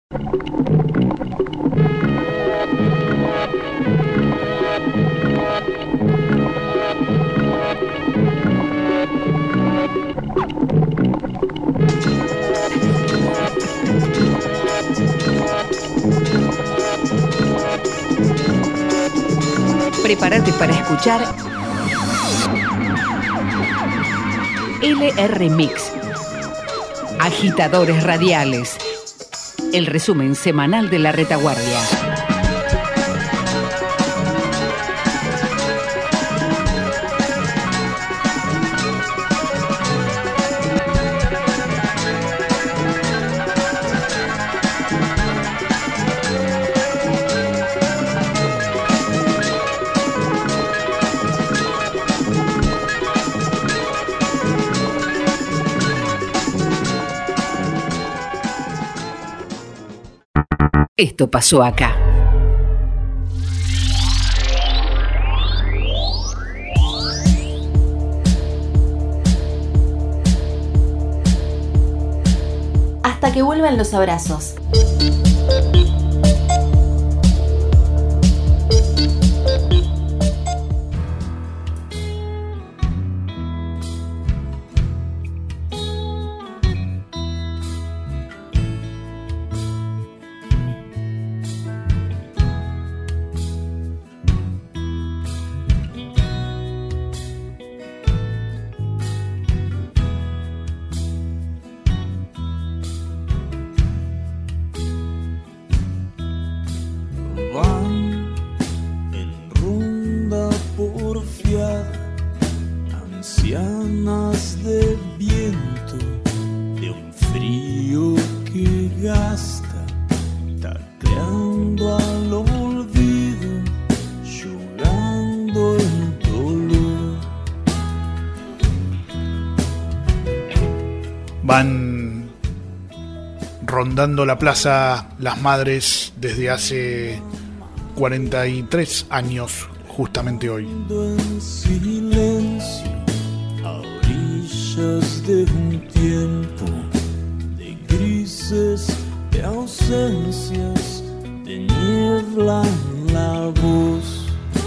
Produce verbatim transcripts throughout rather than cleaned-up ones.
Prepárate para escuchar L R Mix, Agitadores Radiales, el resumen semanal de la retaguardia. Esto pasó acá. Hasta que vuelvan los abrazos. Van rondando la plaza las madres desde hace cuarenta y tres años, justamente hoy. En silencio, a orillas de un tiempo de grises, de ausencias, de niebla en la voz.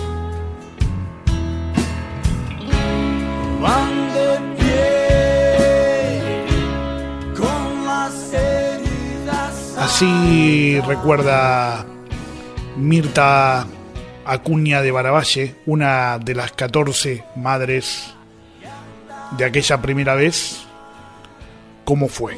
Van de Así recuerda Mirta Acuña de Baravalle, una de las catorce madres de aquella primera vez, cómo fue.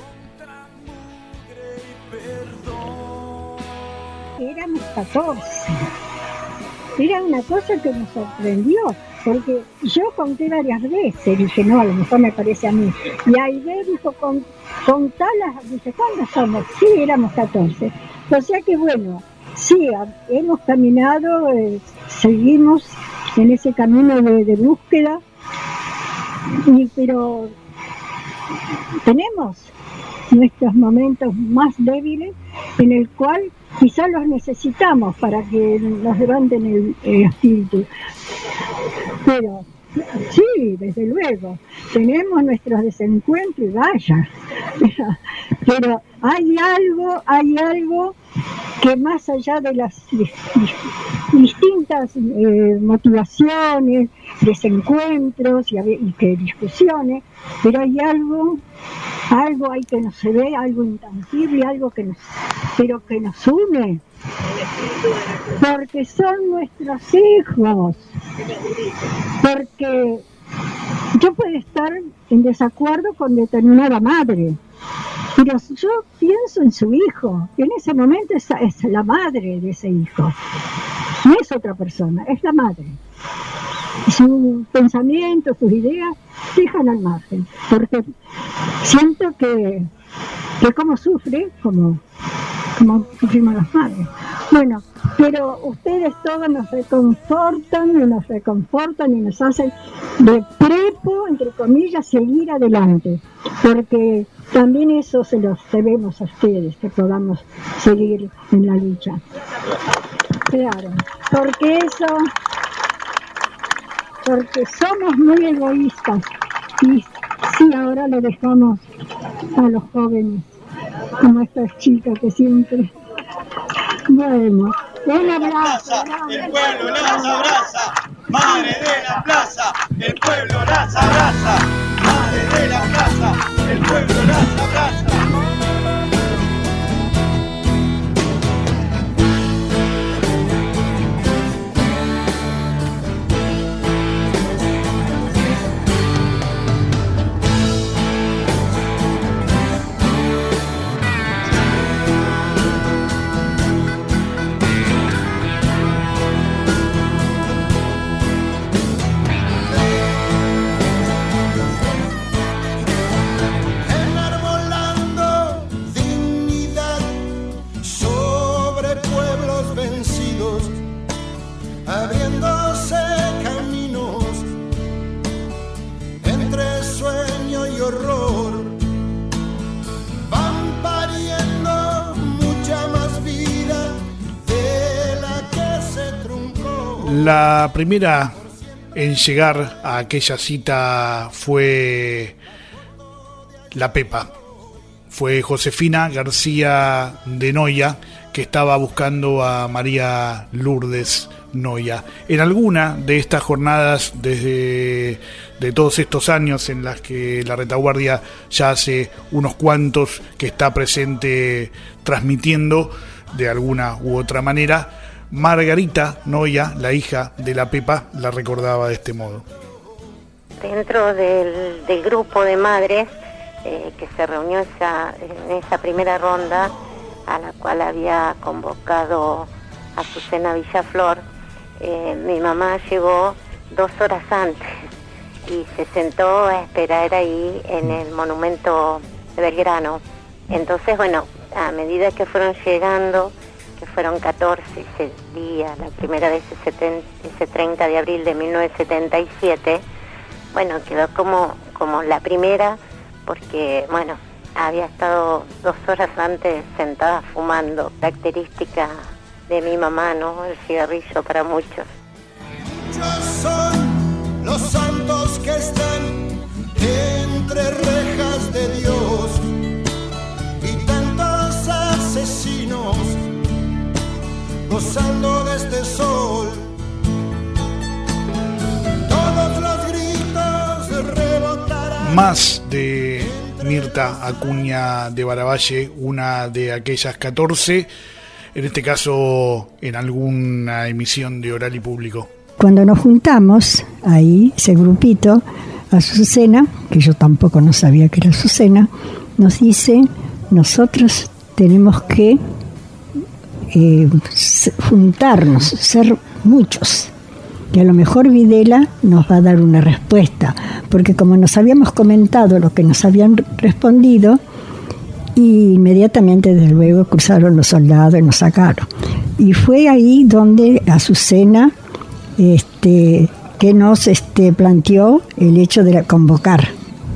Éramos catorce. Era una cosa que nos sorprendió, porque yo conté varias veces, dije, no, a lo mejor me parece a mí. Y Aide dijo, con, con talas, dice, ¿cuántos somos? Sí, éramos catorce. O sea que bueno, sí, hemos caminado, eh, seguimos en ese camino de, de búsqueda, y, pero tenemos nuestros momentos más débiles en el cual quizás los necesitamos para que nos levanten el, el espíritu. Pero sí, desde luego, tenemos nuestros desencuentros y vaya. Pero hay algo, hay algo que más allá de las distintas eh, motivaciones, desencuentros y, y que discusiones, pero hay algo, algo hay que no se ve, algo intangible, algo que nos, pero que nos une, porque son nuestros hijos, porque yo puedo estar en desacuerdo con determinada madre, pero yo pienso en su hijo, y en ese momento es, es la madre de ese hijo, no es otra persona, es la madre. Sus pensamientos, sus ideas, dejan al margen, porque siento que, que como sufre, como, como sufrimos las madres. Bueno, pero ustedes todos nos reconfortan y nos reconfortan y nos hacen de prepo, entre comillas, seguir adelante, porque también eso se los debemos a ustedes, que podamos seguir en la lucha. Claro, porque eso, porque somos muy egoístas y sí, ahora lo dejamos a los jóvenes como estas chicas que siempre... Bueno, un abrazo. El pueblo las abraza, madre de la plaza, el pueblo las abraza, madre de la plaza, el pueblo las abraza. Abriéndose caminos entre sueño y horror, van pariendo mucha más vida de la que se truncó. La primera en llegar a aquella cita fue la Pepa, fue Josefina García de Noya, que estaba buscando a María Lourdes Noya. En alguna de estas jornadas, desde de todos estos años en las que la retaguardia ya hace unos cuantos que está presente transmitiendo de alguna u otra manera, Margarita Noya, la hija de la Pepa, la recordaba de este modo. Dentro del, del grupo de madres eh, que se reunió esa, en esa primera ronda, a la cual había convocado a Azucena Villaflor, eh, mi mamá llegó dos horas antes y se sentó a esperar ahí en el monumento de Belgrano. Entonces, bueno, a medida que fueron llegando, que fueron catorce ese día, la primera vez ese, ese treinta de abril de mil novecientos setenta y siete, bueno, quedó como, como la primera, porque, bueno, había estado dos horas antes sentada fumando, característica de mi mamá, ¿no? El cigarrillo para muchos. Muchos son los santos que están entre rejas de Dios y tantos asesinos gozando de este sol. Todos los gritos rebotarán. Más de Mirta Acuña de Baravalle, una de aquellas catorce, en este caso en alguna emisión de Oral y Público. Cuando nos juntamos ahí, ese grupito, Azucena, que yo tampoco no sabía que era Azucena, nos dice, nosotros tenemos que eh, juntarnos, ser muchos, que a lo mejor Videla nos va a dar una respuesta, porque como nos habíamos comentado lo que nos habían respondido, y inmediatamente desde luego cruzaron los soldados y nos sacaron. Y fue ahí donde Azucena este, que nos este, planteó el hecho de convocar.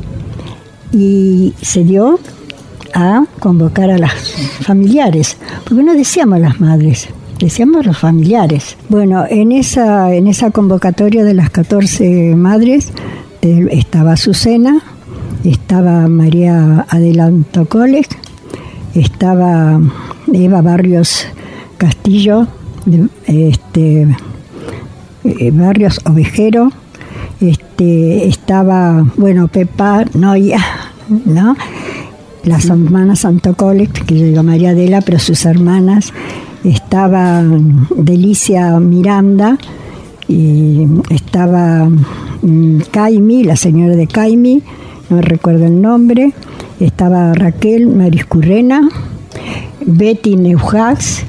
Y se dio a convocar a las familiares, porque no decíamos las madres, decíamos los familiares. Bueno, en esa, en esa convocatoria de las catorce madres eh, estaba Azucena, estaba María Adelanto Coles, estaba Eva Barrios Castillo, este, eh, Barrios Ovejero, este, estaba, bueno, Pepa Noya, ¿no? Las hermanas Santo Coles, que llegó María Adela, pero sus hermanas, estaba Delicia Miranda, y estaba Caimi, la señora de Caimi, no recuerdo el nombre, estaba Raquel Mariscurrena, Betty Neujax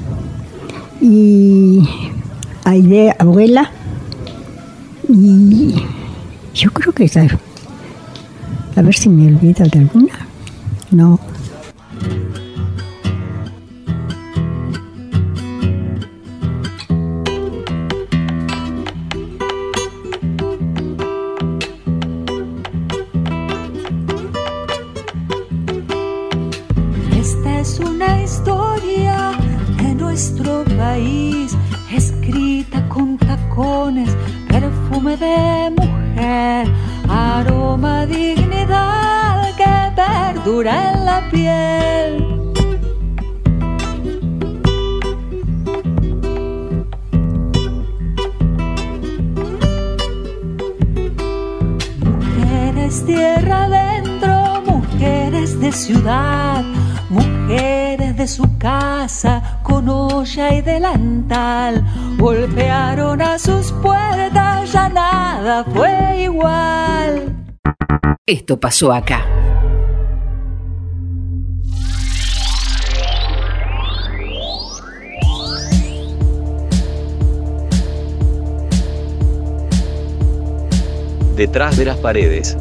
y Aide Abuela, y yo creo que esa, a ver si me olvido de alguna, no. Nuestro país, escrita con tacones, perfume de mujer, aroma, dignidad que perdura en la piel. mujeres tierra adentro, mujeres de ciudad, mujeres de su casa con olla y delantal, golpearon a sus puertas, ya nada fue igual. Esto pasó acá. Detrás de las paredes.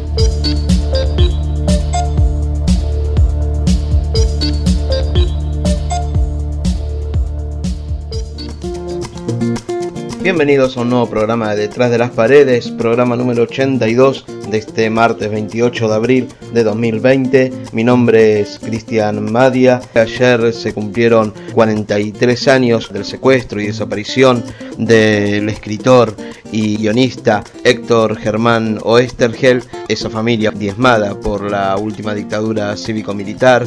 Bienvenidos a un nuevo programa de Detrás de las Paredes, programa número ochenta y dos de este martes veintiocho de abril de dos mil veinte. Mi nombre es Cristian Madia. Ayer se cumplieron cuarenta y tres años del secuestro y desaparición del escritor y guionista Héctor Germán Oesterhel, esa familia diezmada por la última dictadura cívico-militar.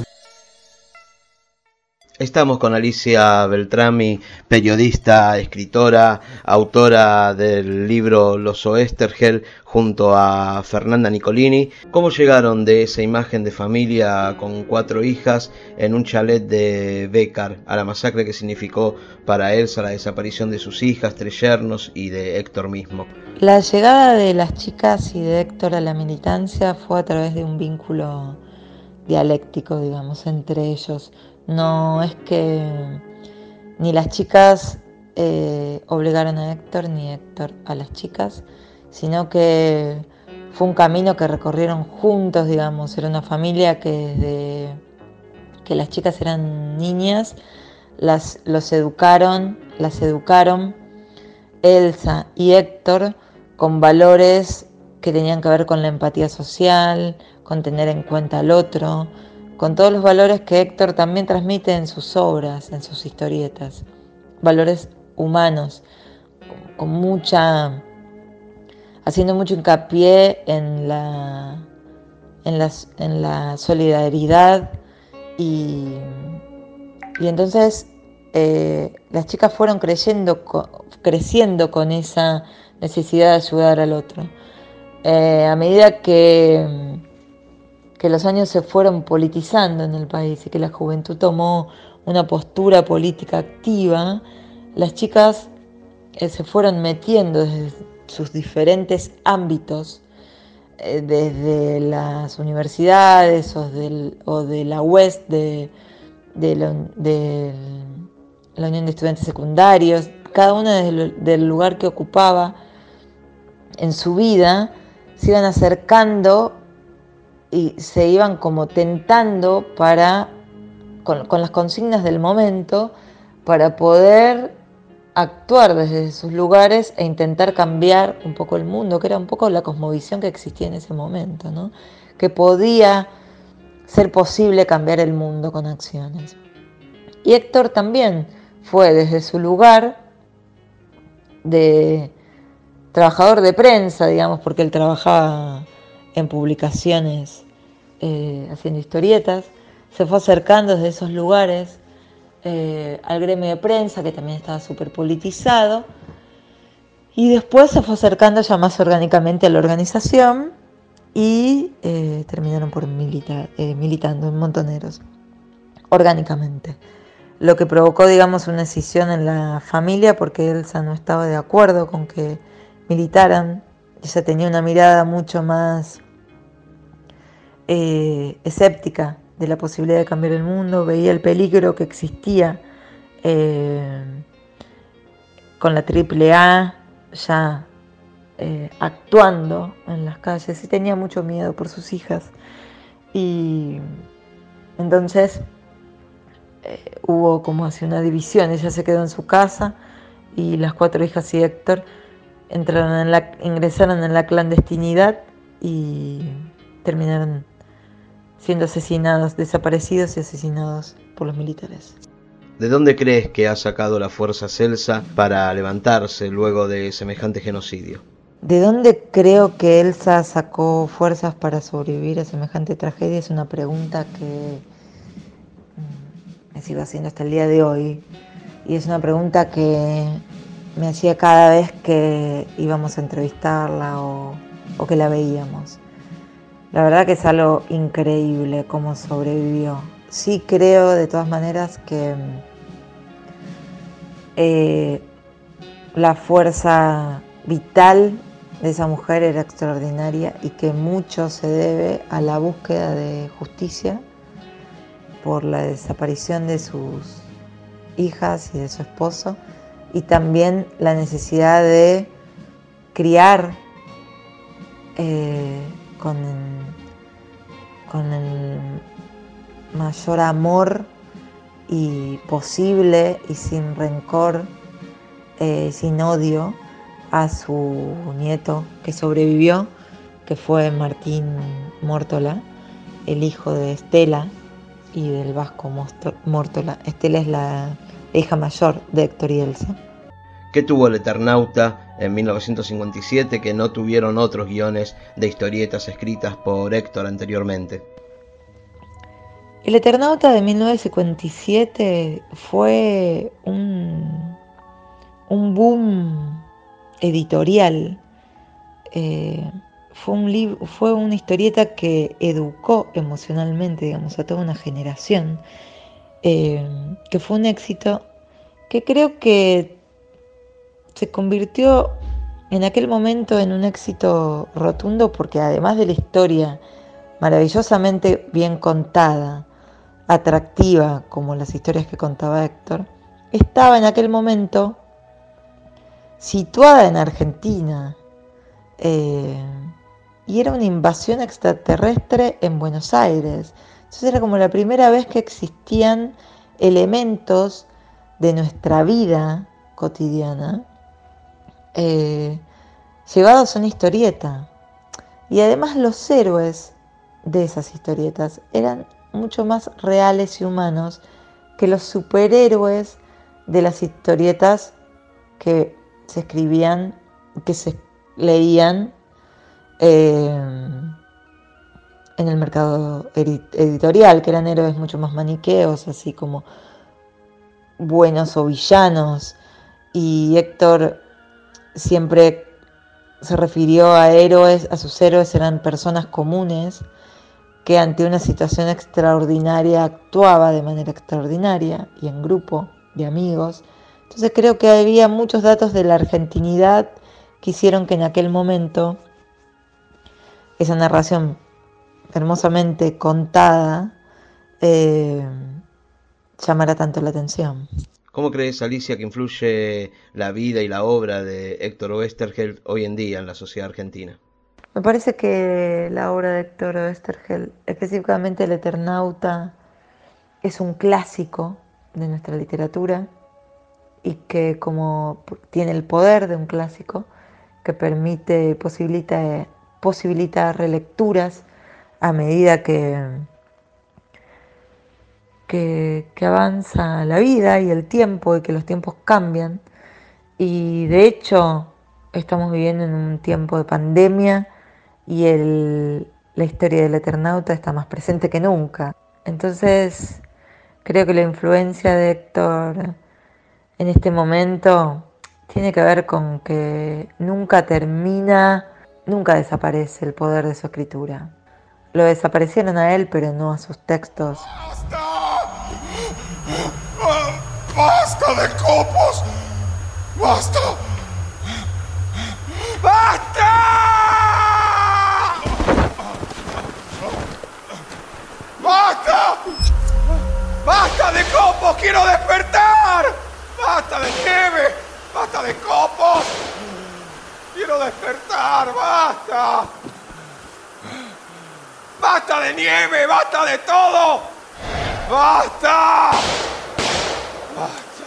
Estamos con Alicia Beltrami, periodista, escritora, autora del libro Los Oesterhel, junto a Fernanda Nicolini. ¿Cómo llegaron de esa imagen de familia con cuatro hijas en un chalet de Bécar a la masacre que significó para Elsa la desaparición de sus hijas, tres yernos y de Héctor mismo? La llegada de las chicas y de Héctor a la militancia fue a través de un vínculo dialéctico, digamos, entre ellos. No es que ni las chicas eh, obligaron a Héctor ni Héctor a las chicas, sino que fue un camino que recorrieron juntos, digamos. Era una familia que desde que las chicas eran niñas las, los educaron, las educaron Elsa y Héctor con valores que tenían que ver con la empatía social, con tener en cuenta al otro, con todos los valores que Héctor también transmite en sus obras, en sus historietas, valores humanos, con mucha, haciendo mucho hincapié en la, en la, en la solidaridad y, y entonces eh, las chicas fueron creyendo, creciendo con esa necesidad de ayudar al otro. Eh, a medida que que los años se fueron politizando en el país y que la juventud tomó una postura política activa, las chicas eh, se fueron metiendo desde sus diferentes ámbitos, eh, desde las universidades o, del, o de la U E S, de, de, la, de la Unión de Estudiantes Secundarios, cada una desde el, del lugar que ocupaba en su vida, se iban acercando y se iban como tentando para, con, con las consignas del momento, para poder actuar desde sus lugares e intentar cambiar un poco el mundo, que era un poco la cosmovisión que existía en ese momento, ¿no? Que podía ser posible cambiar el mundo con acciones. Y Héctor también fue desde su lugar de trabajador de prensa, digamos, porque él trabajaba en publicaciones eh, haciendo historietas, se fue acercando desde esos lugares eh, al gremio de prensa, que también estaba súper politizado, y después se fue acercando ya más orgánicamente a la organización y eh, terminaron por militar, eh, militando en Montoneros, orgánicamente. Lo que provocó, digamos, una escisión en la familia, porque Elsa no estaba de acuerdo con que militaran. Ella tenía una mirada mucho más eh, escéptica de la posibilidad de cambiar el mundo, veía el peligro que existía eh, con la triple A ya eh, actuando en las calles, y tenía mucho miedo por sus hijas. Y entonces eh, hubo como así una división. Ella se quedó en su casa y las cuatro hijas y Héctor entraron en la, ingresaron en la clandestinidad y terminaron siendo asesinados, desaparecidos y asesinados por los militares. ¿De dónde crees que ha sacado la fuerza Elsa para levantarse luego de semejante genocidio? ¿De dónde creo que Elsa sacó fuerzas para sobrevivir a semejante tragedia? Es una pregunta que me sigo haciendo hasta el día de hoy. Y es una pregunta que me hacía cada vez que íbamos a entrevistarla o, o que la veíamos. La verdad que es algo increíble cómo sobrevivió. Sí creo de todas maneras que eh, la fuerza vital de esa mujer era extraordinaria y que mucho se debe a la búsqueda de justicia por la desaparición de sus hijas y de su esposo, y también la necesidad de criar eh, con, con el mayor amor y posible y sin rencor, eh, sin odio, a su nieto que sobrevivió, que fue Martín Mórtola, el hijo de Estela y del Vasco Mórtola. Estela es la hija mayor de Héctor y Elsa. ¿Qué tuvo El Eternauta en mil novecientos cincuenta y siete que no tuvieron otros guiones de historietas escritas por Héctor anteriormente? El Eternauta de mil novecientos cincuenta y siete fue un, un boom editorial. Eh, fue, un libro, fue una historieta que educó emocionalmente, digamos, a toda una generación, eh, que fue un éxito que creo que se convirtió en aquel momento en un éxito rotundo, porque además de la historia maravillosamente bien contada, atractiva como las historias que contaba Héctor, estaba en aquel momento situada en Argentina, eh, y era una invasión extraterrestre en Buenos Aires. Entonces era como la primera vez que existían elementos de nuestra vida cotidiana eh, llevados a una historieta. Y además los héroes de esas historietas eran mucho más reales y humanos que los superhéroes de las historietas que se escribían, que se leían eh, en el mercado editorial, que eran héroes mucho más maniqueos, así como buenos o villanos. Y Héctor siempre se refirió a héroes, a sus héroes eran personas comunes que ante una situación extraordinaria actuaba de manera extraordinaria y en grupo de amigos. Entonces creo que había muchos datos de la argentinidad que hicieron que en aquel momento esa narración hermosamente contada eh, llamara tanto la atención. ¿Cómo crees, Alicia, que influye la vida y la obra de Héctor Oesterheld hoy en día en la sociedad argentina? Me parece que la obra de Héctor Oesterheld, específicamente El Eternauta, es un clásico de nuestra literatura y que como tiene el poder de un clásico que permite, posibilita, posibilita relecturas a medida que, que, que avanza la vida y el tiempo y que los tiempos cambian. Y de hecho estamos viviendo en un tiempo de pandemia y el, la historia del Eternauta está más presente que nunca. Entonces creo que la influencia de Héctor en este momento tiene que ver con que nunca termina, nunca desaparece el poder de su escritura. Lo desaparecieron a él, pero no a sus textos. ¡Basta! ¡Basta de copos! ¡Basta! ¡Basta! ¡Basta! ¡Basta de copos! ¡Quiero despertar! ¡Basta de nieve! ¡Basta de copos! ¡Quiero despertar! ¡Basta! ¡Basta de nieve! ¡Basta de todo! ¡Basta! ¡Basta!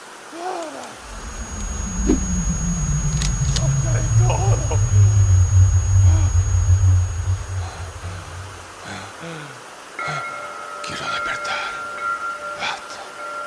¡Basta de todo! Quiero despertar. Basta.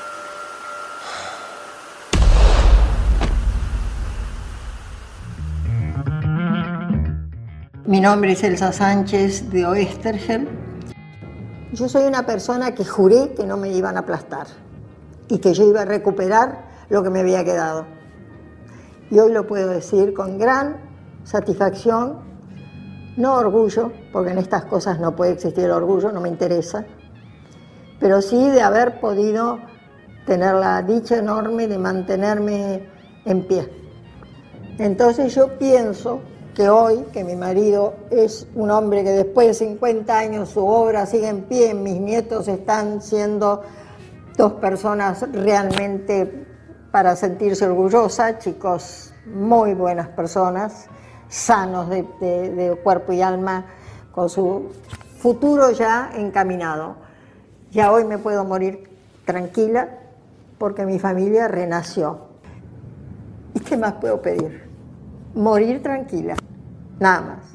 Mi nombre es Elsa Sánchez de Oesterheld. Yo soy una persona que juré que no me iban a aplastar y que yo iba a recuperar lo que me había quedado. Y hoy lo puedo decir con gran satisfacción. no orgullo, porque en estas cosas no puede existir el orgullo, no me interesa, pero sí de haber podido tener la dicha enorme de mantenerme en pie. Entonces yo pienso que hoy, que mi marido es un hombre que después de cincuenta años su obra sigue en pie, mis nietos están siendo dos personas realmente para sentirse orgullosa, chicos muy buenas personas, sanos de, de, de cuerpo y alma, con su futuro ya encaminado. Ya hoy me puedo morir tranquila porque mi familia renació. ¿Y qué más puedo pedir? Morir tranquila, nada más.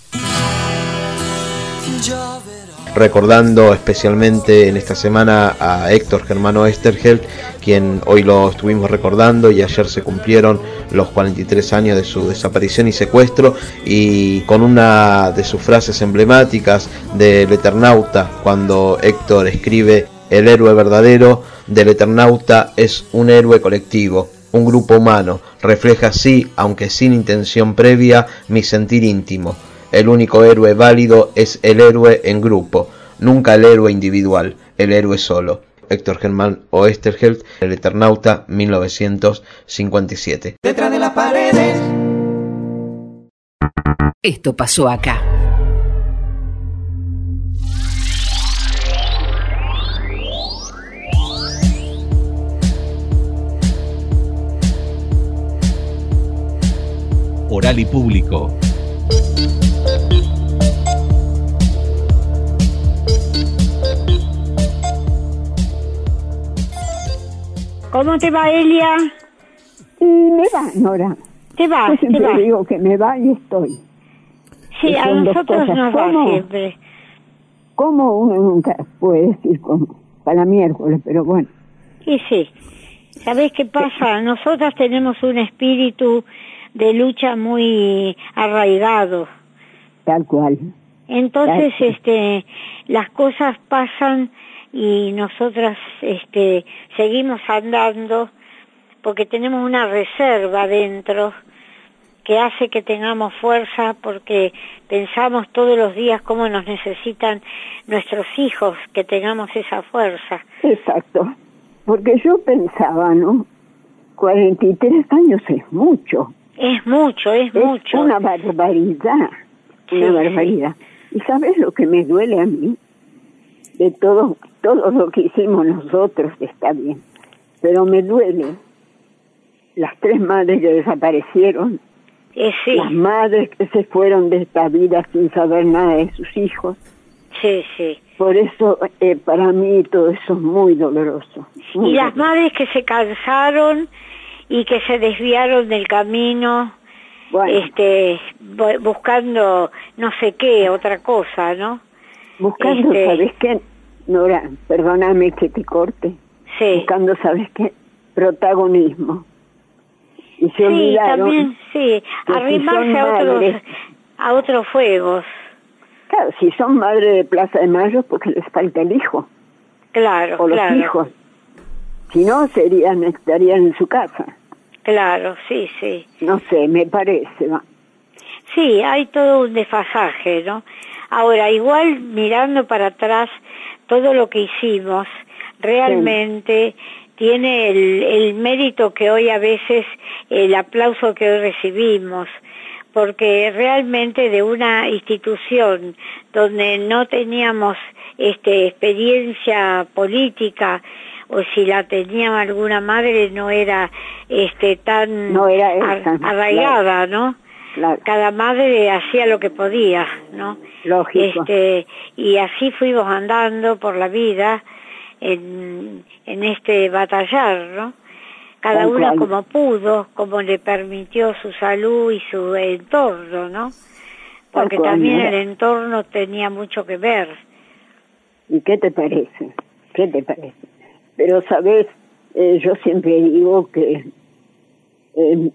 Recordando especialmente en esta semana a Héctor Germán Oesterheld, quien hoy lo estuvimos recordando y ayer se cumplieron los cuarenta y tres años de su desaparición y secuestro, y con una de sus frases emblemáticas del Eternauta, cuando Héctor escribe: el héroe verdadero del Eternauta es un héroe colectivo, un grupo humano, refleja así, aunque sin intención previa, mi sentir íntimo. El único héroe válido es el héroe en grupo, nunca el héroe individual, el héroe solo. Héctor Germán Oesterheld, El Eternauta, mil novecientos cincuenta y siete. Detrás de las paredes. Esto pasó acá. Oral y público. ¿Cómo te va, Elia? Y me va, Nora. Te va, Yo siempre te va. digo que me va y estoy. Sí, a Son dos nosotros cosas. nos va ¿Cómo? siempre. Como uno nunca puede decir como para miércoles, pero bueno. Y sí. ¿Sabés qué pasa? Nosotras tenemos un espíritu de lucha muy arraigado. Tal cual. Entonces, Tal cual. este, las cosas pasan y nosotras, este, seguimos andando porque tenemos una reserva dentro que hace que tengamos fuerza, porque pensamos todos los días cómo nos necesitan nuestros hijos, que tengamos esa fuerza. Exacto. Porque yo pensaba, ¿no? cuarenta y tres años es mucho. Es mucho, es, es mucho. una barbaridad, Sí, una barbaridad. sí. ¿Y sabes lo que me duele a mí? De todo, todo lo que hicimos nosotros está bien, pero me duele las tres madres que desaparecieron, Eh, sí, las madres que se fueron de esta vida sin saber nada de sus hijos. sí, sí. Por eso, eh, para mí, todo eso es muy doloroso. muy Y las doloroso. madres que se cansaron y que se desviaron del camino, Bueno. este, bu- buscando no sé qué, otra cosa, ¿no? Buscando, este- ¿sabes qué? Nora, perdóname que te corte. Sí. Buscando, ¿sabes qué? Protagonismo. Y se Sí, olvidaron también, sí, que si arrimarse son a otros, madres- a otros fuegos, Claro, si son madres de Plaza de Mayo, porque les falta el hijo, claro, o los claro, hijos. Si no, serían, estarían en su casa. claro, sí, sí. No sé, me parece. ¿va? Sí, hay todo un desfasaje, ¿no? Ahora, igual mirando para atrás todo lo que hicimos, realmente tiene el, el mérito que hoy a veces, el aplauso que hoy recibimos, porque realmente de una institución donde no teníamos este, experiencia política, o si la tenía alguna madre no era este tan No era ar- esa, arraigada, ¿no? Claro. Cada madre hacía lo que podía, ¿no? Lógico. Este, y así fuimos andando por la vida en, en este batallar, ¿no? Cada Tal una cual. como pudo, como le permitió su salud y su entorno, ¿no? Tal Porque cual, también mira. el entorno tenía mucho que ver. ¿Y qué te parece? ¿Qué te parece? Pero, ¿sabes? Eh, yo siempre digo que, eh,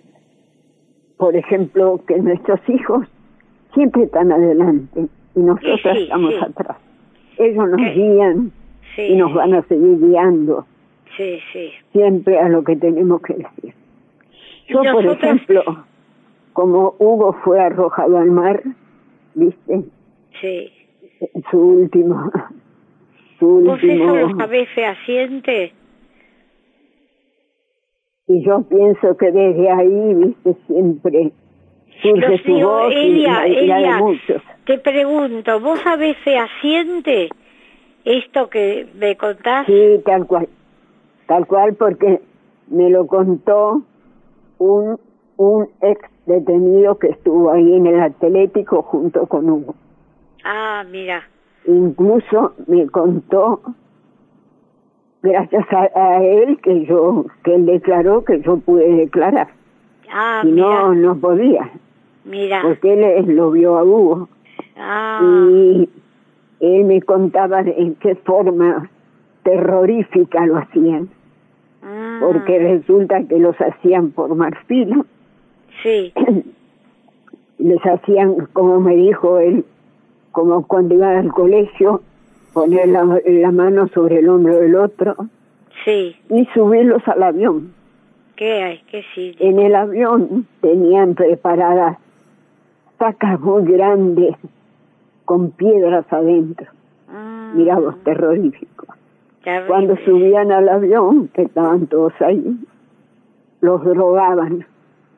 por ejemplo, que nuestros hijos siempre están adelante y nosotros Sí, sí, estamos sí. atrás. Ellos nos Sí. guían Sí, y nos van a seguir guiando sí, sí. siempre a lo que tenemos que decir. Y Yo, por nosotros- ejemplo, como Hugo fue arrojado al mar, ¿viste? Sí. Su último... Su ¿Vos último... eso lo sabés fehaciente? Y yo pienso que desde ahí, viste, siempre surge Los su digo, voz y Elia, la, y la de Elia, muchos. te pregunto, ¿vos sabés fehaciente esto que me contás? Sí, tal cual. Tal cual, porque me lo contó un, un ex detenido que estuvo ahí en el Atlético junto con Hugo. Ah, mira. Incluso me contó, gracias a, a él, que yo, que él declaró que yo pude declarar. Ah, Si mira. no, no podía. Mira. Porque él, él lo vio a Hugo. Ah. Y él me contaba en qué forma terrorífica lo hacían. Ah. Porque resulta que los hacían por marfil. Sí. Les hacían, como me dijo él, como cuando iban al colegio, poner la, la mano sobre el hombro del otro. Sí. Y subirlos al avión. ¿Qué hay? ¿Qué sí? En el avión tenían preparadas sacas muy grandes con piedras adentro. Ah. Mirá vos, terrorífico. Terrible. Cuando subían al avión, que estaban todos ahí, los drogaban,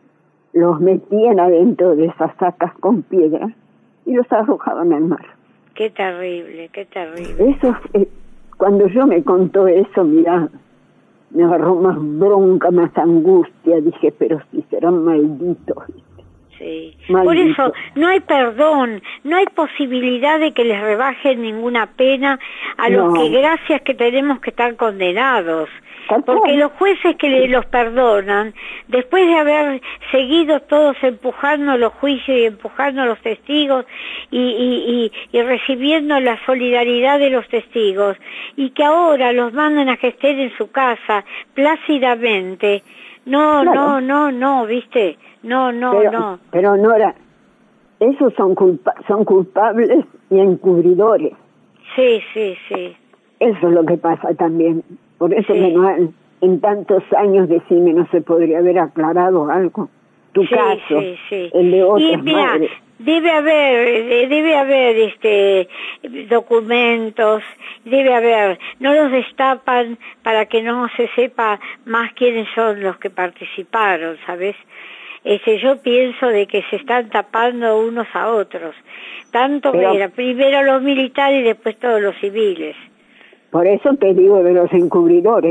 los metían adentro de esas sacas con piedras y los arrojaban al mar. Qué terrible, qué terrible. Eso, eh, cuando yo me contó eso, mirá, me agarró más bronca, más angustia. Dije, pero si serán malditos. Sí. Maldito. Por eso no hay perdón, no hay posibilidad de que les rebajen ninguna pena a los No. que gracias que tenemos que estar condenados. Tal Porque cual. los jueces que le- los perdonan, después de haber seguido todos empujando los juicios y empujando los testigos y, y, y, y recibiendo la solidaridad de los testigos, y que ahora los mandan a que estén en su casa plácidamente, no, Claro. no, no, no, ¿viste? No, no, pero, no. Pero Nora, esos son, culpa son culpables y encubridores. Sí, sí, sí. Eso es lo que pasa también. Por eso Sí. que no han- en tantos años, decime, no se podría haber aclarado algo. Tu Sí, caso, sí, sí. el de Y otras mira, madres. debe haber, eh, debe haber este documentos, debe haber, no los destapan para que no se sepa más quiénes son los que participaron, ¿sabes? Este, yo pienso de que se están tapando unos a otros, tanto Pero- que era primero los militares y después todos los civiles. Por eso te digo de los encubridores.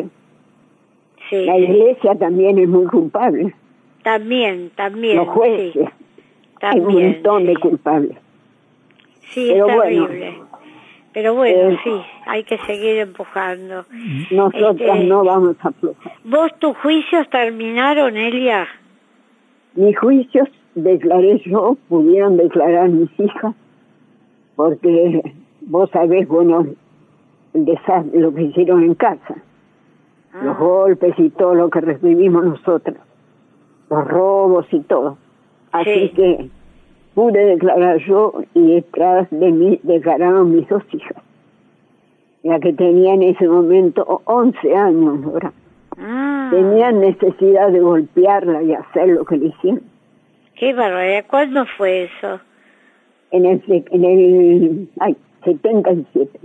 Sí, La iglesia también es muy culpable. también, también, Los jueces. sí, Hay un también, montón de culpables. sí, Pero es bueno. terrible. Pero bueno, Eh, sí, hay que seguir empujando. Nosotras Este, no vamos a aflojar. ¿Vos tus juicios terminaron, Elia? Mis juicios declaré yo, pudieron declarar mis hijas, porque vos sabés, bueno, el desastre, lo que hicieron en casa, Ah. los golpes y todo lo que recibimos nosotras, los robos y todo. Así Sí. que pude declarar yo y detrás de mí declararon mis dos hijas, la que tenía en ese momento once años, Nora. Ah, Tenían necesidad de golpearla y hacer lo que le hicieron. qué barbaridad. ¿Cuándo fue eso? En el, en el ay, setenta y siete.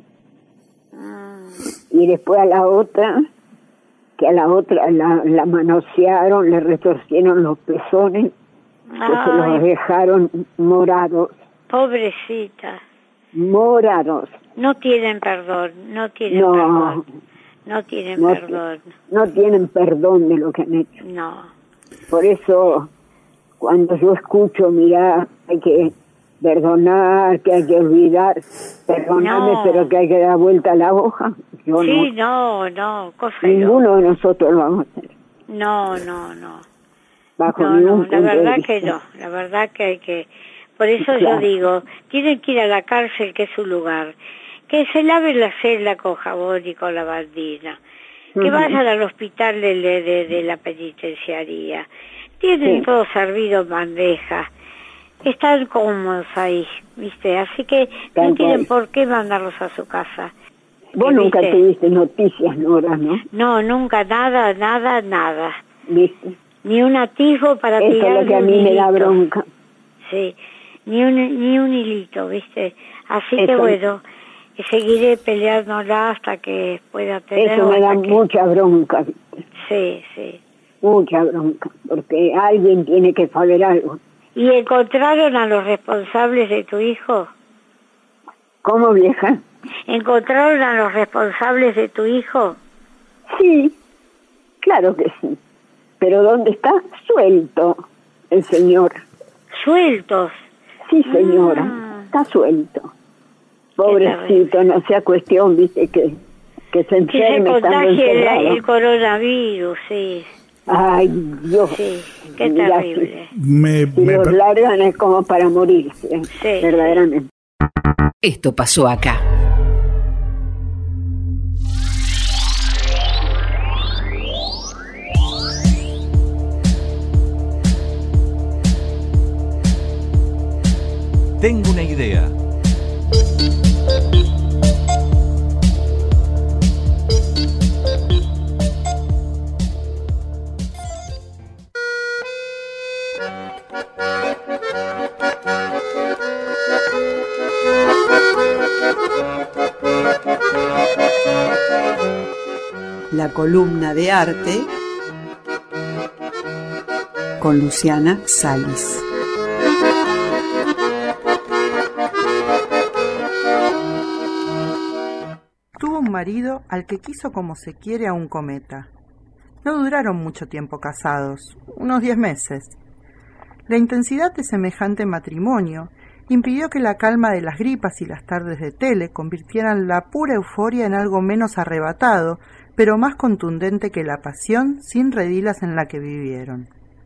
Ah, Y después a la otra, que a la otra la, la manosearon, le retorcieron los pezones, que se los ay, dejaron morados, pobrecita. morados. No tienen perdón, no tienen No, perdón. No tienen no, perdón. no tienen perdón de lo que han hecho. No. Por eso, cuando yo escucho, mira, hay que perdonar, que hay que olvidar, perdoname, No. pero que hay que dar vuelta a la hoja, yo Sí, no. no, no, cosa de Ninguno de nosotros lo vamos a hacer. No, no, no. Bajo No, ningún no, la punto de verdad vista. que no, la verdad que hay que... Por eso Claro. yo digo, tienen que ir a la cárcel, que es su lugar. Que se laven la celda con jabón y con lavandina. Que Ujú. vayan al hospital de, de, de, de la penitenciaría. Tienen Sí. todo servido en bandeja. Están cómodos ahí, ¿viste? Así que Tal no tienen cual. por qué mandarlos a su casa. Vos ¿Viste? nunca tuviste noticias, Nora, ¿no? No, nunca, nada, nada, nada. ¿Viste? Ni un atisbo para Eso es tirar lo que a de mí un me da hilito. bronca. Sí. ni un, ni un hilito, ¿viste? Así Eso. que bueno, seguiré peleándola hasta que pueda tener... Eso me da hasta que- mucha bronca, Sí, sí. mucha bronca, porque alguien tiene que saber algo. ¿Y encontraron a los responsables de tu hijo? ¿Cómo, vieja? ¿Encontraron a los responsables de tu hijo? Sí, claro que sí. Pero ¿dónde está? Suelto el señor. ¿Sueltos? Sí, señora, Ah. está suelto. Pobrecito, no sea cuestión, viste, que, que se Que se enferme estando contagie el, encerrado. el coronavirus, sí. Ay, Dios. Sí, qué Mira, terrible. Me, Si me los per- largan es como para morirse, verdaderamente. Esto pasó acá. Tengo una idea. La columna de arte con Luciana Salis. Tuvo un marido al que quiso como se quiere a un cometa. No duraron mucho tiempo casados, unos diez meses. La intensidad de semejante matrimonio impidió que la calma de las gripas y las tardes de tele convirtieran la pura euforia en algo menos arrebatado, pero más contundente que la pasión sin redilas en la que vivieron.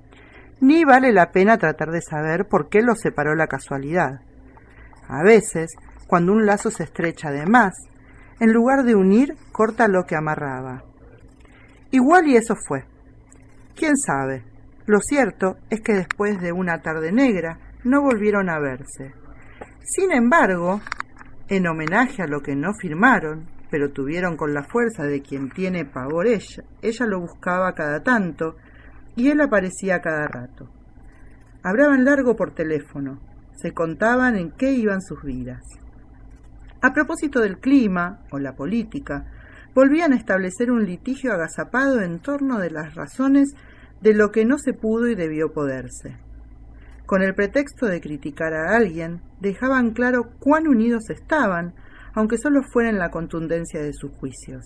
Ni vale la pena tratar de saber por qué los separó la casualidad. A veces, cuando un lazo se estrecha de más, en lugar de unir, corta lo que amarraba. Igual y eso fue. ¿Quién sabe? Lo cierto es que después de una tarde negra no volvieron a verse. Sin embargo, en homenaje a lo que no firmaron, pero tuvieron con la fuerza de quien tiene pavor ella, ella lo buscaba cada tanto y él aparecía cada rato. Hablaban largo por teléfono, se contaban en qué iban sus vidas. A propósito del clima o la política, volvían a establecer un litigio agazapado en torno de las razones de lo que no se pudo y debió poderse. Con el pretexto de criticar a alguien, dejaban claro cuán unidos estaban, aunque solo fuera en la contundencia de sus juicios.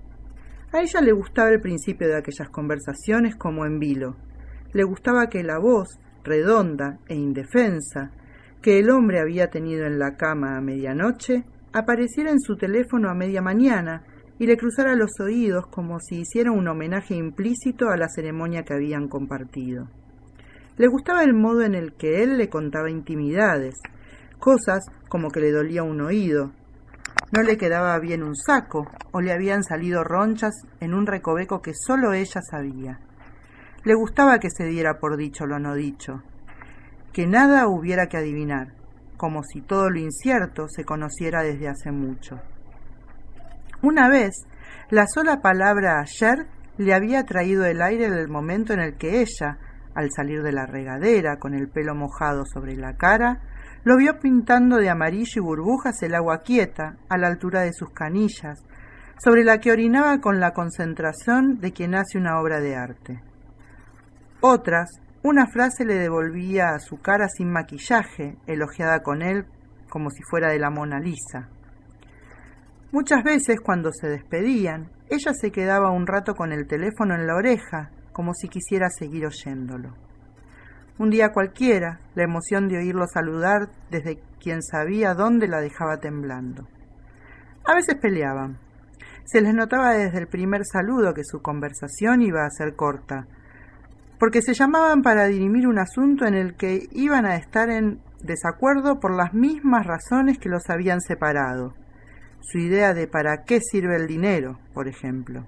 A ella le gustaba el principio de aquellas conversaciones como en vilo. Le gustaba que la voz, redonda e indefensa, que el hombre había tenido en la cama a medianoche, apareciera en su teléfono a media mañana y le cruzara los oídos como si hiciera un homenaje implícito a la ceremonia que habían compartido. Le gustaba el modo en el que él le contaba intimidades, cosas como que le dolía un oído, no le quedaba bien un saco o le habían salido ronchas en un recoveco que solo ella sabía. Le gustaba que se diera por dicho lo no dicho, que nada hubiera que adivinar, como si todo lo incierto se conociera desde hace mucho. Una vez, la sola palabra ayer le había traído el aire del momento en el que ella, al salir de la regadera con el pelo mojado sobre la cara, lo vio pintando de amarillo y burbujas el agua quieta a la altura de sus canillas, sobre la que orinaba con la concentración de quien hace una obra de arte. Otras, una frase le devolvía a su cara sin maquillaje, elogiada con él como si fuera de la Mona Lisa. Muchas veces, cuando se despedían, ella se quedaba un rato con el teléfono en la oreja, como si quisiera seguir oyéndolo. Un día cualquiera, la emoción de oírlo saludar desde quien sabía dónde la dejaba temblando. A veces peleaban. Se les notaba desde el primer saludo que su conversación iba a ser corta, porque se llamaban para dirimir un asunto en el que iban a estar en desacuerdo por las mismas razones que los habían separado. Su idea de para qué sirve el dinero, por ejemplo.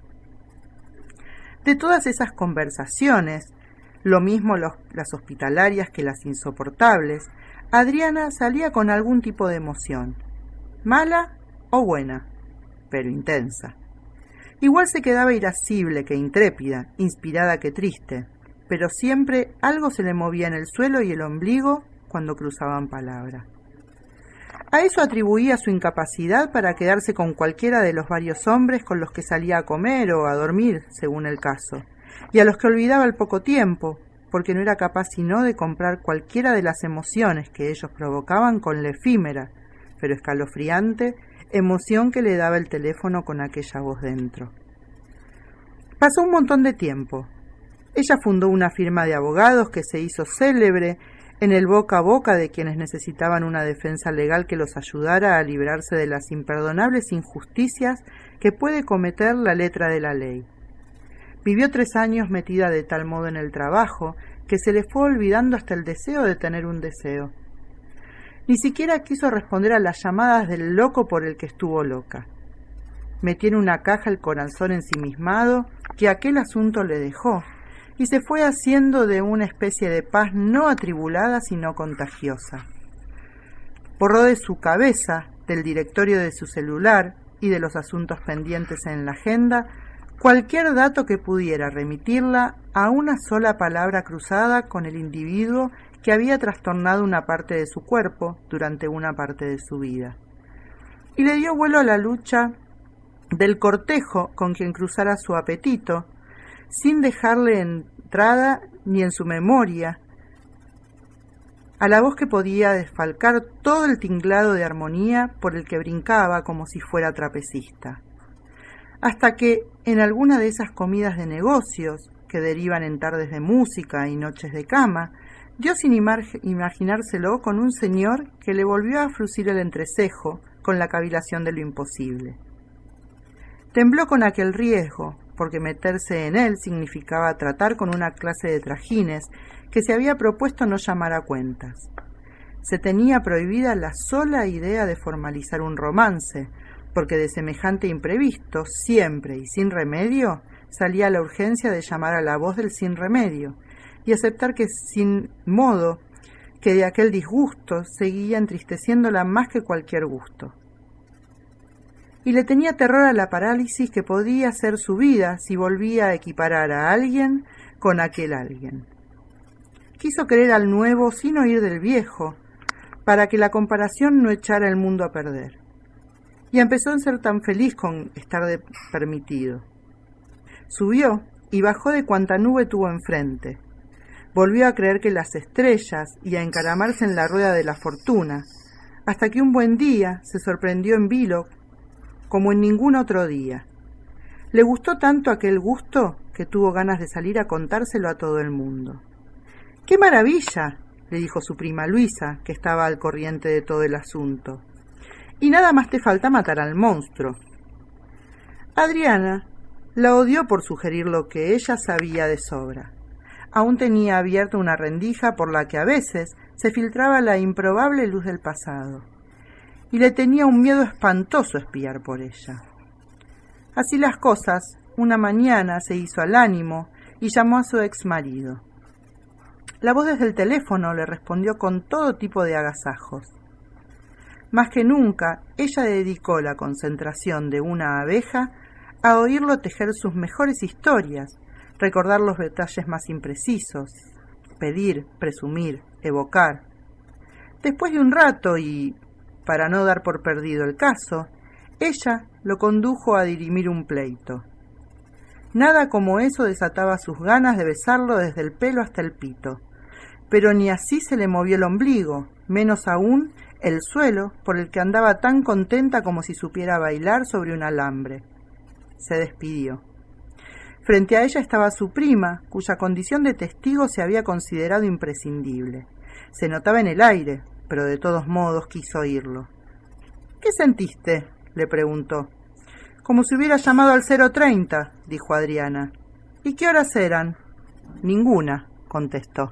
De todas esas conversaciones, lo mismo los, las hospitalarias que las insoportables, Adriana salía con algún tipo de emoción, mala o buena, pero intensa. Igual se quedaba irascible que intrépida, inspirada que triste, pero siempre algo se le movía en el suelo y el ombligo cuando cruzaban palabra. A eso atribuía su incapacidad para quedarse con cualquiera de los varios hombres con los que salía a comer o a dormir, según el caso, y a los que olvidaba al poco tiempo, porque no era capaz sino de comprar cualquiera de las emociones que ellos provocaban con la efímera, pero escalofriante, emoción que le daba el teléfono con aquella voz dentro. Pasó un montón de tiempo. Ella fundó una firma de abogados que se hizo célebre en el boca a boca de quienes necesitaban una defensa legal que los ayudara a librarse de las imperdonables injusticias que puede cometer la letra de la ley. Vivió tres años metida de tal modo en el trabajo que se le fue olvidando hasta el deseo de tener un deseo. Ni siquiera quiso responder a las llamadas del loco por el que estuvo loca. Metió en una caja el corazón ensimismado que aquel asunto le dejó, y se fue haciendo de una especie de paz no atribulada sino contagiosa. Borró de su cabeza, del directorio de su celular y de los asuntos pendientes en la agenda, cualquier dato que pudiera remitirla a una sola palabra cruzada con el individuo que había trastornado una parte de su cuerpo durante una parte de su vida. Y le dio vuelo a la lucha del cortejo con quien cruzara su apetito, sin dejarle entrada ni en su memoria a la voz que podía desfalcar todo el tinglado de armonía por el que brincaba como si fuera trapecista. Hasta que, en alguna de esas comidas de negocios, que derivan en tardes de música y noches de cama, dio sin imaginárselo con un señor que le volvió a fruncir el entrecejo con la cavilación de lo imposible. Tembló con aquel riesgo, porque meterse en él significaba tratar con una clase de trajines que se había propuesto no llamar a cuentas. Se tenía prohibida la sola idea de formalizar un romance, porque de semejante imprevisto, siempre y sin remedio, salía la urgencia de llamar a la voz del sin remedio, y aceptar que sin modo que de aquel disgusto seguía entristeciéndola más que cualquier gusto. Y le tenía terror a la parálisis que podía ser su vida si volvía a equiparar a alguien con aquel alguien. Quiso querer al nuevo sin oír del viejo, para que la comparación no echara el mundo a perder. Y empezó a ser tan feliz con estar de permitido. Subió y bajó de cuanta nube tuvo enfrente. Volvió a creer que las estrellas y a encaramarse en la rueda de la fortuna, hasta que un buen día se sorprendió en vilo como en ningún otro día. Le gustó tanto aquel gusto que tuvo ganas de salir a contárselo a todo el mundo. ¡Qué maravilla!, le dijo su prima Luisa, que estaba al corriente de todo el asunto. Y nada más te falta matar al monstruo. Adriana la odió por sugerir lo que ella sabía de sobra. Aún tenía abierta una rendija por la que a veces se filtraba la improbable luz del pasado, y le tenía un miedo espantoso espiar por ella. Así las cosas, una mañana se hizo al ánimo y llamó a su ex marido. La voz desde el teléfono le respondió con todo tipo de agasajos. Más que nunca, ella dedicó la concentración de una abeja a oírlo tejer sus mejores historias, recordar los detalles más imprecisos, pedir, presumir, evocar. Después de un rato y, para no dar por perdido el caso, ella lo condujo a dirimir un pleito. Nada como eso desataba sus ganas de besarlo desde el pelo hasta el pito, pero ni así se le movió el ombligo, menos aún el suelo por el que andaba tan contenta como si supiera bailar sobre un alambre. Se despidió. Frente a ella estaba su prima, cuya condición de testigo se había considerado imprescindible. Se notaba en el aire, pero de todos modos quiso oírlo. ¿Qué sentiste?, le preguntó. Como si hubiera llamado al cero treinta, dijo Adriana. ¿Y qué horas eran? Ninguna, contestó.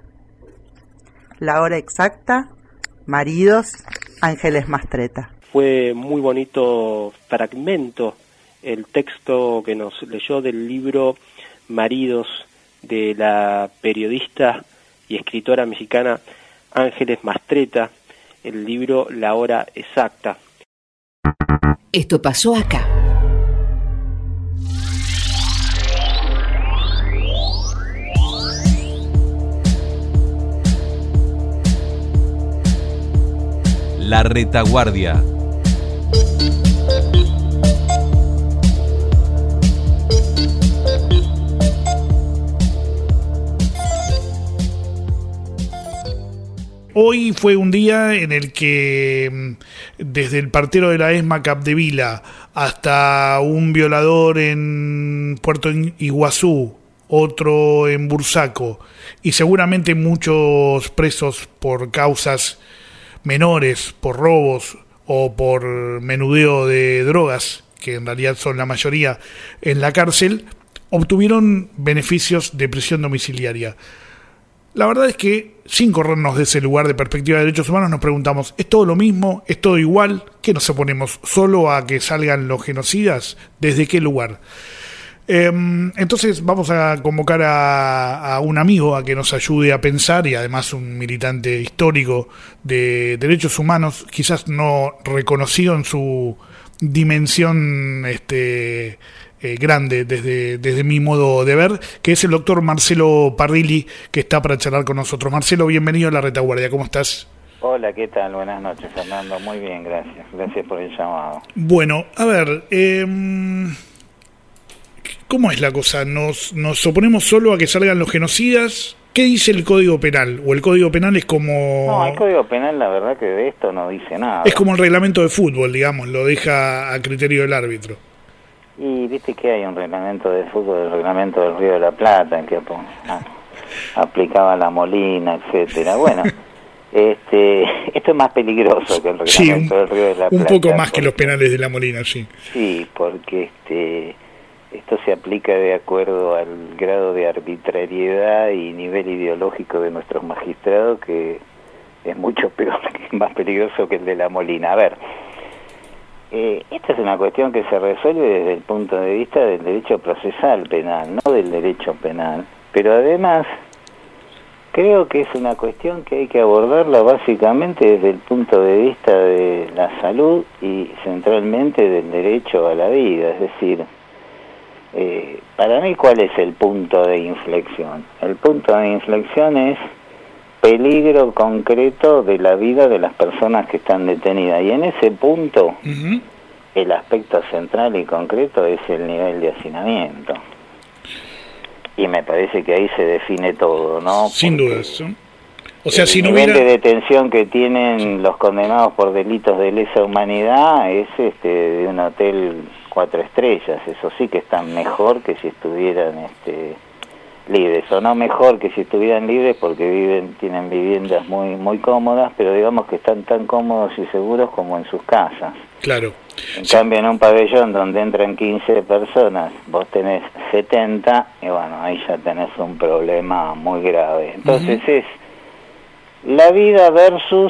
La hora exacta, maridos, Ángeles Mastretta. Fue muy bonito fragmento el texto que nos leyó del libro Maridos de la periodista y escritora mexicana Ángeles Mastretta, el libro La hora exacta. Esto pasó acá. La Retaguardia. Hoy fue un día en el que desde el partero de la ESMA Capdevila hasta un violador en Puerto Iguazú, otro en Bursaco y seguramente muchos presos por causas menores, por robos o por menudeo de drogas, que en realidad son la mayoría en la cárcel, obtuvieron beneficios de prisión domiciliaria. La verdad es que, sin corrernos de ese lugar de perspectiva de derechos humanos, nos preguntamos, ¿es todo lo mismo? ¿Es todo igual? ¿Qué nos oponemos? ¿Solo a que salgan los genocidas? ¿Desde qué lugar? Eh, entonces vamos a convocar a, a un amigo a que nos ayude a pensar, y además un militante histórico de derechos humanos, quizás no reconocido en su dimensión este Eh, grande desde, desde mi modo de ver, que es el doctor Marcelo Parrilli, que está para charlar con nosotros. Marcelo, bienvenido a La Retaguardia, ¿cómo estás? Hola, ¿qué tal? Buenas noches, Fernando. Muy bien, gracias. Gracias por el llamado. Bueno, a ver, eh, ¿cómo es la cosa? ¿Nos, ¿Nos oponemos solo a que salgan los genocidas? ¿Qué dice el Código Penal? ¿O el Código Penal es como...? No, el Código Penal la verdad que de esto no dice nada. Es como el reglamento de fútbol, digamos, lo deja a criterio del árbitro. Y viste que hay un reglamento de fútbol, el reglamento del Río de la Plata, en que ah, aplicaba la Molina, etcétera. Bueno, este, esto es más peligroso que el reglamento sí, un, del Río de la Plata. Un poco más porque, que los penales de la Molina, sí. Sí, porque este, esto se aplica de acuerdo al grado de arbitrariedad y nivel ideológico de nuestros magistrados, que es mucho peor, más peligroso que el de la Molina. A ver... Eh, esta es una cuestión que se resuelve desde el punto de vista del derecho procesal penal, no del derecho penal, pero además creo que es una cuestión que hay que abordarla básicamente desde el punto de vista de la salud y centralmente del derecho a la vida. Es decir, eh, para mí, ¿cuál es el punto de inflexión? El punto de inflexión es peligro concreto de la vida de las personas que están detenidas, y en ese punto uh-huh. el aspecto central y concreto es el nivel de hacinamiento, y me parece que ahí se define todo, ¿no? Sin Porque dudas, ¿no? O sea, el si no nivel hubiera... de detención que tienen los condenados por delitos de lesa humanidad es este de un hotel cuatro estrellas. Eso sí que están mejor que si estuvieran este libres, o no mejor que si estuvieran libres, porque viven tienen viviendas muy muy cómodas, pero digamos que están tan cómodos y seguros como en sus casas. Claro. En sí. cambio, en un pabellón donde entran quince personas, vos tenés setenta, y bueno, ahí ya tenés un problema muy grave. Entonces uh-huh. es la vida versus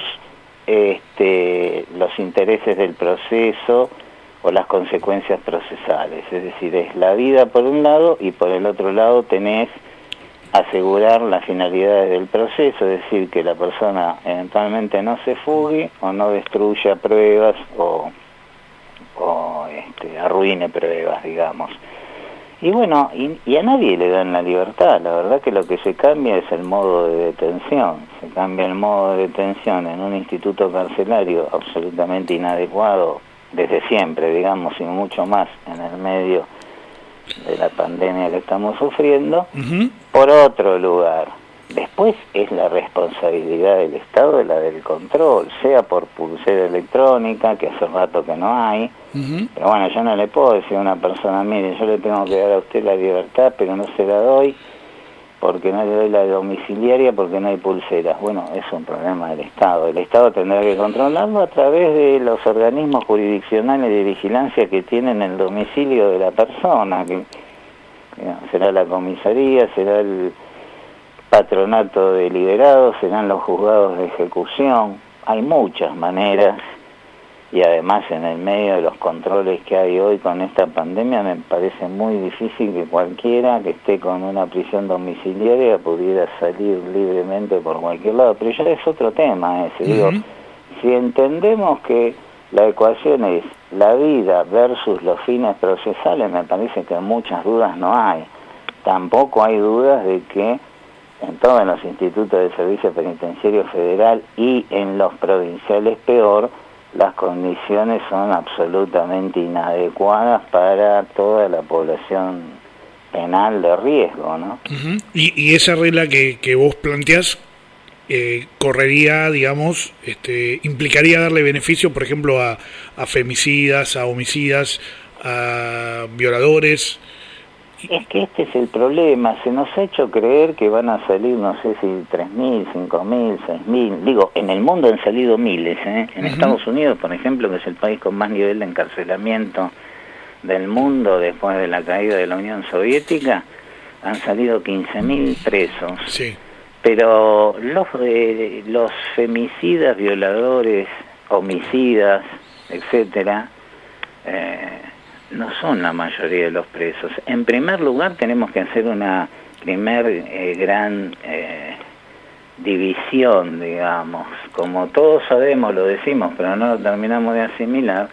este los intereses del proceso o las consecuencias procesales. Es decir, es la vida por un lado, y por el otro lado tenés asegurar las finalidades del proceso, es decir, que la persona eventualmente no se fugue o no destruya pruebas o, o este, arruine pruebas, digamos. Y bueno, y, y a nadie le dan la libertad. La verdad que lo que se cambia es el modo de detención. Se cambia el modo de detención en un instituto carcelario absolutamente inadecuado desde siempre, digamos, y mucho más en el medio de la pandemia que estamos sufriendo, uh-huh. por otro lugar. Después es la responsabilidad del Estado, la del control, sea por pulsera electrónica, que hace rato que no hay, uh-huh. pero bueno, yo no le puedo decir a una persona, mire, yo le tengo que dar a usted la libertad, pero no se la doy, porque no le doy la domiciliaria, porque no hay pulseras. Bueno, es un problema del Estado. El Estado tendrá que controlarlo a través de los organismos jurisdiccionales de vigilancia que tienen el domicilio de la persona, que digamos, será la comisaría, será el patronato de liberados, serán los juzgados de ejecución. Hay muchas maneras, y además en el medio de los controles que hay hoy con esta pandemia me parece muy difícil que cualquiera que esté con una prisión domiciliaria pudiera salir libremente por cualquier lado, pero ya es otro tema ese. Uh-huh. Digo, si entendemos que la ecuación es la vida versus los fines procesales, me parece que muchas dudas no hay. Tampoco hay dudas de que en todos los institutos del Servicio Penitenciario Federal y en los provinciales peor, las condiciones son absolutamente inadecuadas para toda la población penal de riesgo, ¿no? Uh-huh. y, y esa regla que, que vos planteás eh, correría, digamos, este, implicaría darle beneficio, por ejemplo, a, a femicidas, a homicidas, a violadores. Es que este es el problema, se nos ha hecho creer que van a salir, no sé si tres mil, cinco mil, seis mil, digo, en el mundo han salido miles, ¿eh? En uh-huh. Estados Unidos, por ejemplo, que es el país con más nivel de encarcelamiento del mundo después de la caída de la Unión Soviética, han salido quince mil presos. Sí. Pero los, eh, los femicidas, violadores, homicidas, etcétera, eh, no son la mayoría de los presos. En primer lugar, tenemos que hacer una primer eh, gran eh, división, digamos. Como todos sabemos, lo decimos, pero no lo terminamos de asimilar,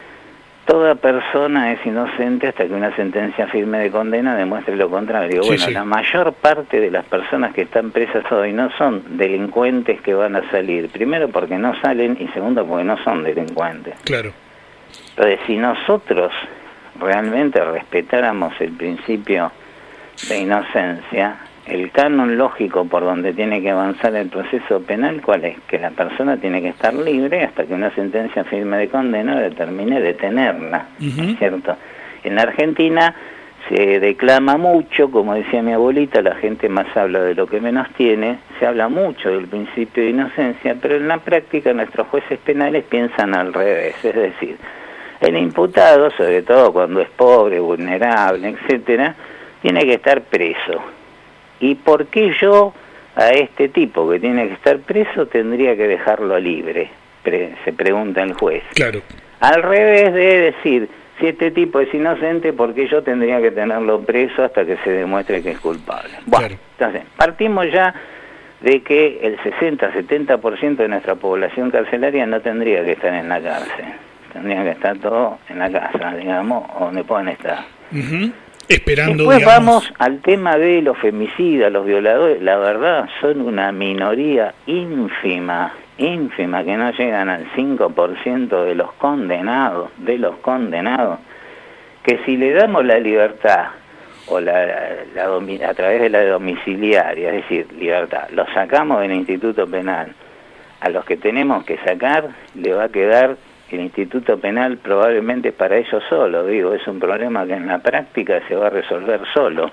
toda persona es inocente hasta que una sentencia firme de condena demuestre lo contrario. Sí, bueno, sí. La mayor parte de las personas que están presas hoy no son delincuentes que van a salir. Primero porque no salen y segundo porque no son delincuentes. Claro. Entonces, si nosotros realmente respetáramos el principio de inocencia, el canon lógico por donde tiene que avanzar el proceso penal, ¿cuál es? Que la persona tiene que estar libre hasta que una sentencia firme de condena determine detenerla, uh-huh. ¿cierto? En la Argentina se declama mucho, como decía mi abuelita, la gente más habla de lo que menos tiene, se habla mucho del principio de inocencia, pero en la práctica nuestros jueces penales piensan al revés, es decir, el imputado, sobre todo cuando es pobre, vulnerable, etcétera, tiene que estar preso. ¿Y por qué yo a este tipo que tiene que estar preso tendría que dejarlo libre? Pre- se pregunta el juez. Claro. Al revés de decir, si este tipo es inocente, ¿por qué yo tendría que tenerlo preso hasta que se demuestre que es culpable? Bueno, claro. Entonces, partimos ya de que el sesenta a setenta por ciento de nuestra población carcelaria no tendría que estar en la cárcel. Tendría que estar todo en la casa, digamos, o donde puedan estar. Uh-huh. Esperando, Después digamos... vamos al tema de los femicidas, los violadores. La verdad, son una minoría ínfima, ínfima, que no llegan al cinco por ciento de los condenados, de los condenados, que si le damos la libertad, o la, la, la a través de la domiciliaria, es decir, libertad, los sacamos del Instituto Penal, a los que tenemos que sacar, le va a quedar el Instituto Penal probablemente para ellos solo, digo, es un problema que en la práctica se va a resolver solo.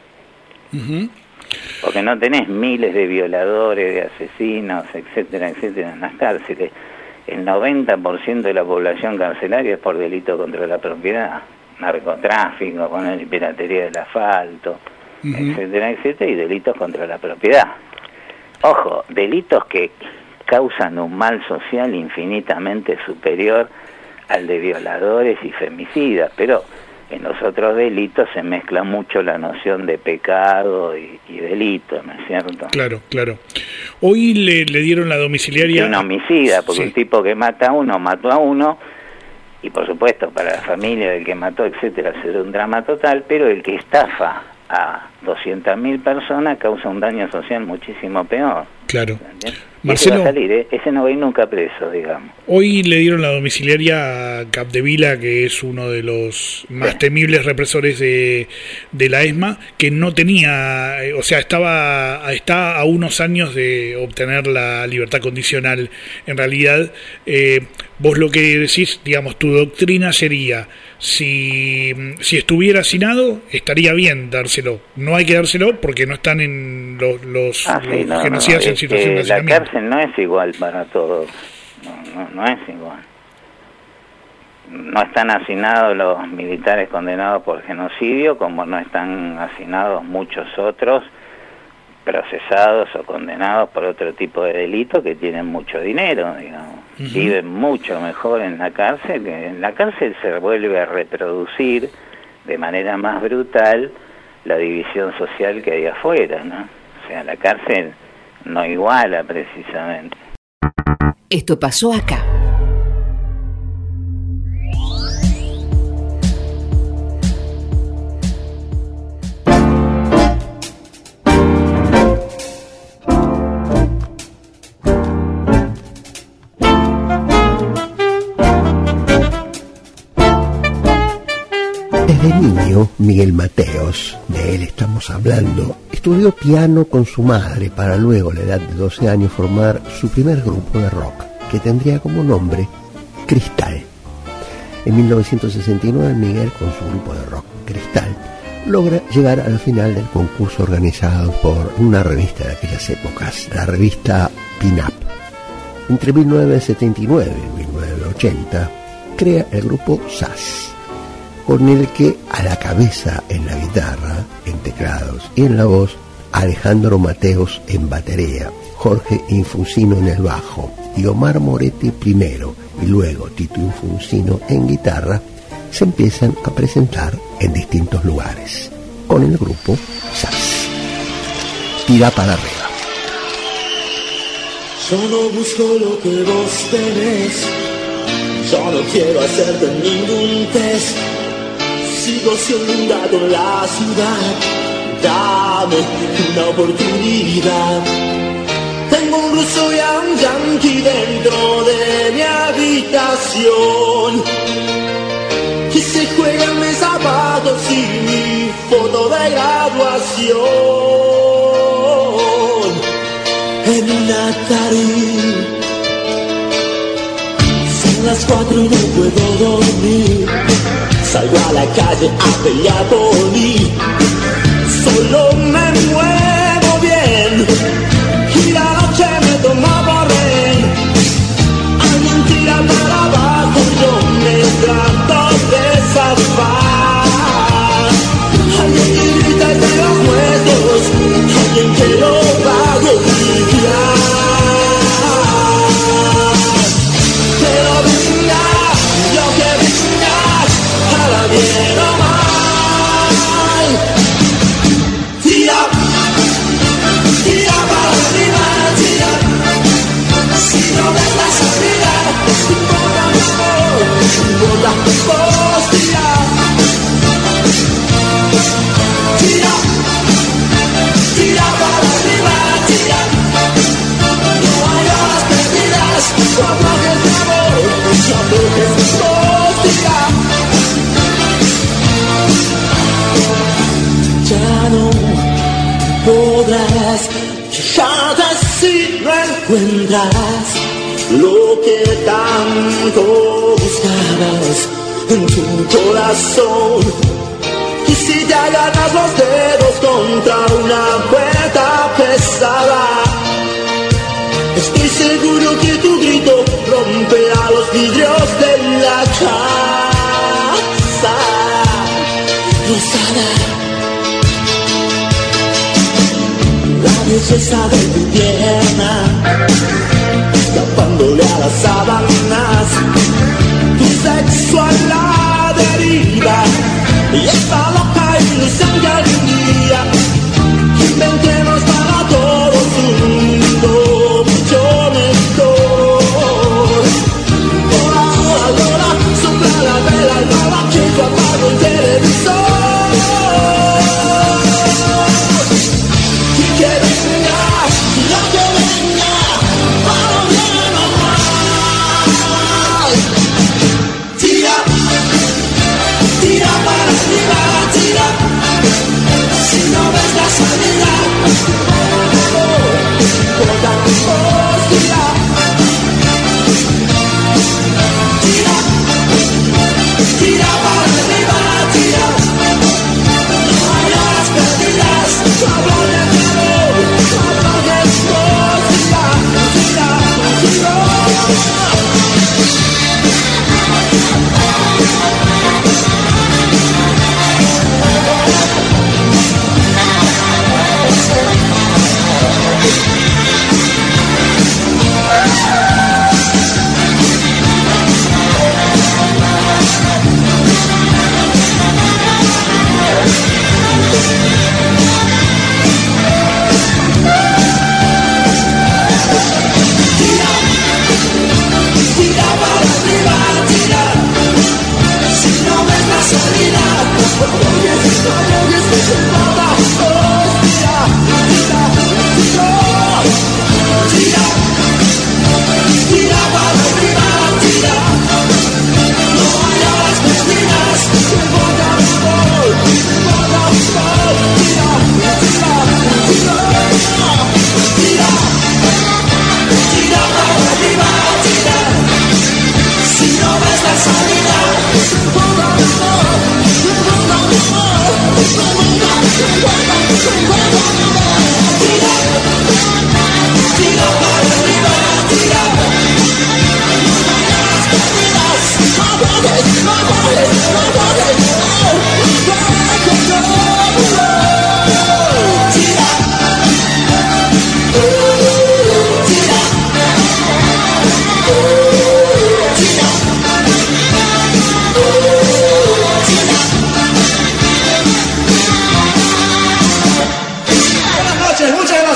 Uh-huh. Porque no tenés miles de violadores, de asesinos, etcétera, etcétera, en las cárceles. El noventa por ciento de la población carcelaria es por delito contra la propiedad, narcotráfico, con el piratería del asfalto, uh-huh. etcétera, etcétera, y delitos contra la propiedad. Ojo, delitos que causan un mal social infinitamente superior al de violadores y femicidas, pero en los otros delitos se mezcla mucho la noción de pecado y, y delito, ¿no es cierto? Claro, claro. Hoy le, le dieron la domiciliaria... Y un homicida, porque sí. El tipo que mata a uno, mató a uno, y por supuesto para la familia del que mató, etcétera, será un drama total, pero el que estafa a doscientas mil personas causa un daño social muchísimo peor. Claro. ¿Entiendes? Marcelo, ese va a salir, ¿eh? Ese no va a ir nunca preso, digamos. Hoy le dieron la domiciliaria a Capdevila, que es uno de los más temibles represores de, de la ESMA, que no tenía, o sea, estaba está a unos años de obtener la libertad condicional. En realidad, eh, vos lo que decís, digamos, tu doctrina sería, si, si estuviera hacinado, estaría bien dárselo. No hay que dárselo porque no están en los, los, ah, sí, los no, genocidas no, en situación de la hacinamiento. Cárcel no es igual para todos, no, no, no es igual. No están hacinados los militares condenados por genocidio, como no están hacinados muchos otros procesados o condenados por otro tipo de delito que tienen mucho dinero, digamos. Uh-huh. Viven mucho mejor en la cárcel, que en la cárcel se vuelve a reproducir de manera más brutal la división social que hay afuera, ¿no? O sea, la cárcel no iguala precisamente. Esto pasó acá. Miguel Mateos, de él estamos hablando, estudió piano con su madre para luego, a la edad de doce años, formar su primer grupo de rock, que tendría como nombre Cristal. En mil novecientos sesenta y nueve, Miguel, con su grupo de rock Cristal, logra llegar al final del concurso organizado por una revista de aquellas épocas, la revista Pin-Up. Entre mil novecientos setenta y nueve y mil novecientos ochenta, crea el grupo S A S, con el que a la cabeza en la guitarra, en teclados y en la voz, Alejandro Mateos en batería, Jorge Infusino en el bajo y Omar Moretti primero y luego Tito Infusino en guitarra, se empiezan a presentar en distintos lugares con el grupo S A S. Tira para arriba. Yo no busco lo que vos tenés, yo no quiero hacerte ningún test. Sigo siendo un gato en la ciudad, dame una oportunidad. Tengo un ruso y a un yanqui dentro de mi habitación, que se juegan mis zapatos y mi foto de graduación. En una tarde son las cuatro y no puedo dormir. Salgo a la calle a pelear por mí. Solo me muevo bien y la noche me toma por rehén. Alguien tira para abajo, yo me trato de zafar. Alguien que grita entre los muertos, alguien que lo va a golpear. Pero venga, lo que venga, a la bien o mal. Tira, tira para arriba, tira. Si no ves la salida, no importa mi amor, no importa vos, tira. Tira, tira para arriba, tira. No hay horas perdidas, no aflojes mi amor, no aflojes vos, tira. Ya no podrás quejarte si no encuentras lo que tanto buscabas en tu corazón. Y si te agarras los dedos contra una puerta pesada, estoy seguro que tu grito romperá los vidrios de la casa rosada. La belleza de tu pierna, escapándole a las sábanas, tu sexo a la deriva y esta loca ilusión que algún día inventemos para todos un mundo mucho mejor. Hola, hola, hola, sopla la vela y nada que yo apago el televisor. Y que venga, lo que venga, para bien o mal. Tira, tira para arriba, tira. Si no ves la salida, no importa vos, tira. Tira, tira para arriba, tira. No hay horas perdidas, no hablo de amor, no hablo de vos, tira.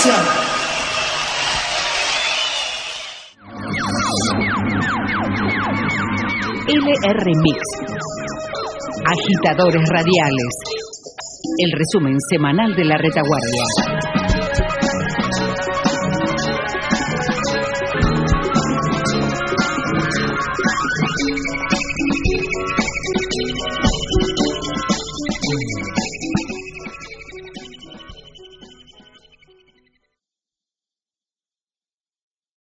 Gracias. L R Mix. Agitadores radiales. El resumen semanal de la retaguardia.